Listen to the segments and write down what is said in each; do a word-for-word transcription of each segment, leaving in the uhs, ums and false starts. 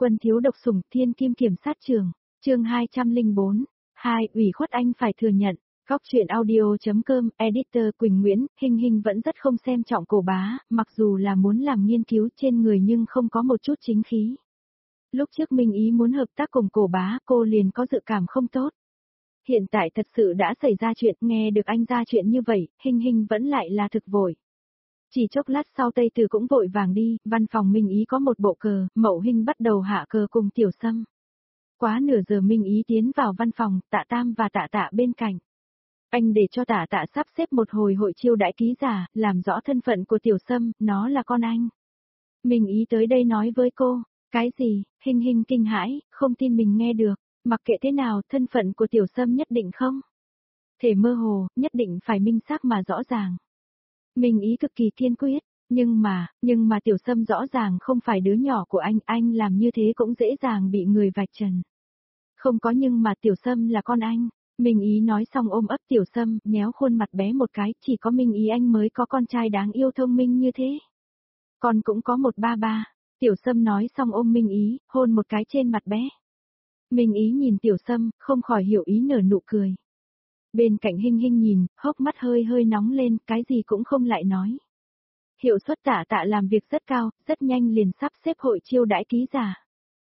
Quân thiếu độc sủng thiên kim kiểm sát trường, chương hai trăm lẻ bốn, hai ủy khuất anh phải thừa nhận. Góc truyện audio.com, editor Quỳnh Nguyễn, Hinh Hinh vẫn rất không xem trọng Cổ Bá, mặc dù là muốn làm nghiên cứu trên người nhưng không có một chút chính khí. Lúc trước Minh Ý muốn hợp tác cùng Cổ Bá, cô liền có dự cảm không tốt. Hiện tại thật sự đã xảy ra chuyện, nghe được anh ra chuyện như vậy, Hinh Hinh vẫn lại là thực vội. Chỉ chốc lát sau Tây Từ cũng vội vàng đi, văn phòng Minh Ý có một bộ cờ, Mậu Hinh bắt đầu hạ cờ cùng Tiểu Sâm. Quá nửa giờ Minh Ý tiến vào văn phòng, Tạ Tam và Tạ Tạ bên cạnh. Anh để cho Tạ Tạ sắp xếp một hồi hội chiêu đãi ký giả, làm rõ thân phận của Tiểu Sâm, nó là con anh. Minh Ý tới đây nói với cô, cái gì, Hinh Hinh kinh hãi, không tin mình nghe được, mặc kệ thế nào, thân phận của Tiểu Sâm nhất định không? Thể mơ hồ, nhất định phải minh xác mà rõ ràng. Minh Ý cực kỳ kiên quyết, nhưng mà, nhưng mà Tiểu Sâm rõ ràng không phải đứa nhỏ của anh, anh làm như thế cũng dễ dàng bị người vạch trần. Không có nhưng mà Tiểu Sâm là con anh. Minh Ý nói xong ôm ấp Tiểu Sâm, nhéo khuôn mặt bé một cái, chỉ có Minh Ý anh mới có con trai đáng yêu thông minh như thế. Con cũng có một ba ba. Tiểu Sâm nói xong ôm Minh Ý, hôn một cái trên mặt bé. Minh Ý nhìn Tiểu Sâm, không khỏi hiểu ý nở nụ cười. Bên cạnh Hinh Hinh nhìn, hốc mắt hơi hơi nóng lên, cái gì cũng không lại nói. Hiệu suất Tạ Tạ làm việc rất cao, rất nhanh liền sắp xếp hội chiêu đãi ký giả.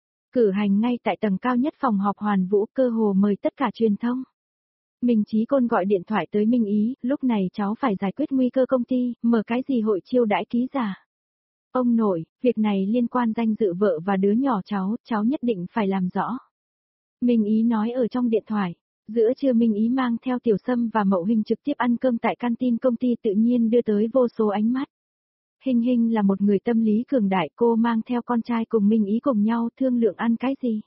Cử hành ngay tại tầng cao nhất phòng họp Hoàn Vũ, cơ hồ mời tất cả truyền thông. Minh Chí Côn gọi điện thoại tới Minh Ý, lúc này cháu phải giải quyết nguy cơ công ty, mở cái gì hội chiêu đãi ký giả. Ông nội, việc này liên quan danh dự vợ và đứa nhỏ cháu, cháu nhất định phải làm rõ. Minh Ý nói ở trong điện thoại. Giữa trưa Minh Ý mang theo Tiểu Sâm và Mậu Hinh trực tiếp ăn cơm tại canteen công ty, tự nhiên đưa tới vô số ánh mắt. Hinh Hinh là một người tâm lý cường đại, cô mang theo con trai cùng Minh Ý cùng nhau thương lượng ăn cái gì.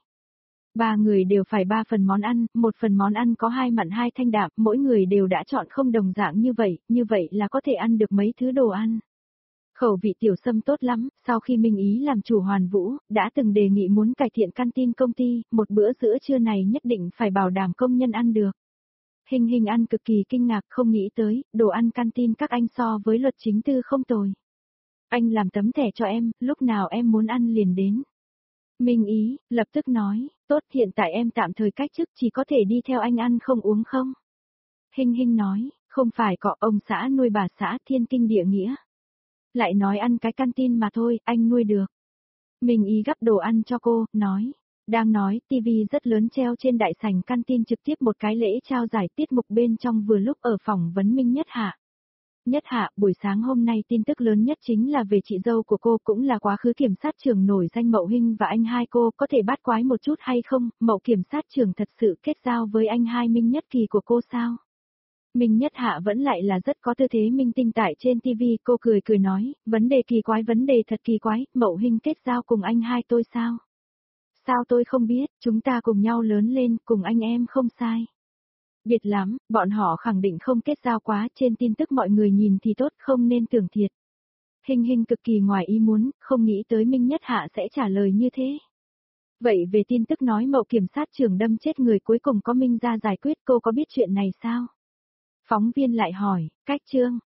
Ba người đều phải ba phần món ăn, một phần món ăn có hai mặn hai thanh đạm, mỗi người đều đã chọn không đồng dạng như vậy, như vậy là có thể ăn được mấy thứ đồ ăn. Khẩu vị Tiểu Sâm tốt lắm, sau khi Minh Ý làm chủ Hoàn Vũ, đã từng đề nghị muốn cải thiện canteen công ty, một bữa giữa trưa này nhất định phải bảo đảm công nhân ăn được. Hinh Hinh ăn cực kỳ kinh ngạc, không nghĩ tới, đồ ăn canteen các anh so với luật chính tư không tồi. Anh làm tấm thẻ cho em, lúc nào em muốn ăn liền đến. Minh Ý, lập tức nói, tốt, hiện tại em tạm thời cách chức, chỉ có thể đi theo anh ăn không uống không? Hinh Hinh nói, không phải có ông xã nuôi bà xã thiên kinh địa nghĩa. Lại nói ăn cái canteen mà thôi, anh nuôi được. Minh Ý gắp đồ ăn cho cô, nói. Đang nói, tivi rất lớn treo trên đại sảnh canteen trực tiếp một cái lễ trao giải tiết mục bên trong vừa lúc ở phỏng vấn Minh Nhất Hạ. Nhất Hạ, buổi sáng hôm nay tin tức lớn nhất chính là về chị dâu của cô, cũng là quá khứ kiểm sát trưởng nổi danh Mậu Hinh và anh hai cô, có thể bắt quái một chút hay không? Mậu kiểm sát trưởng thật sự kết giao với anh hai Minh Nhất Kỳ của cô sao? Minh Nhất Hạ vẫn lại là rất có tư thế minh tinh tại trên tivi, cô cười cười nói, vấn đề kỳ quái, vấn đề thật kỳ quái, Mậu Hinh kết giao cùng anh hai tôi sao? Sao tôi không biết, chúng ta cùng nhau lớn lên, cùng anh em không sai. Biệt lắm, bọn họ khẳng định không kết giao quá, trên tin tức mọi người nhìn thì tốt, không nên tưởng thiệt. Hinh Hinh cực kỳ ngoài ý muốn, không nghĩ tới Minh Nhất Hạ sẽ trả lời như thế. Vậy về tin tức nói Mậu kiểm sát trưởng đâm chết người cuối cùng có Minh ra giải quyết, cô có biết chuyện này sao? Phóng viên lại hỏi, cách chương,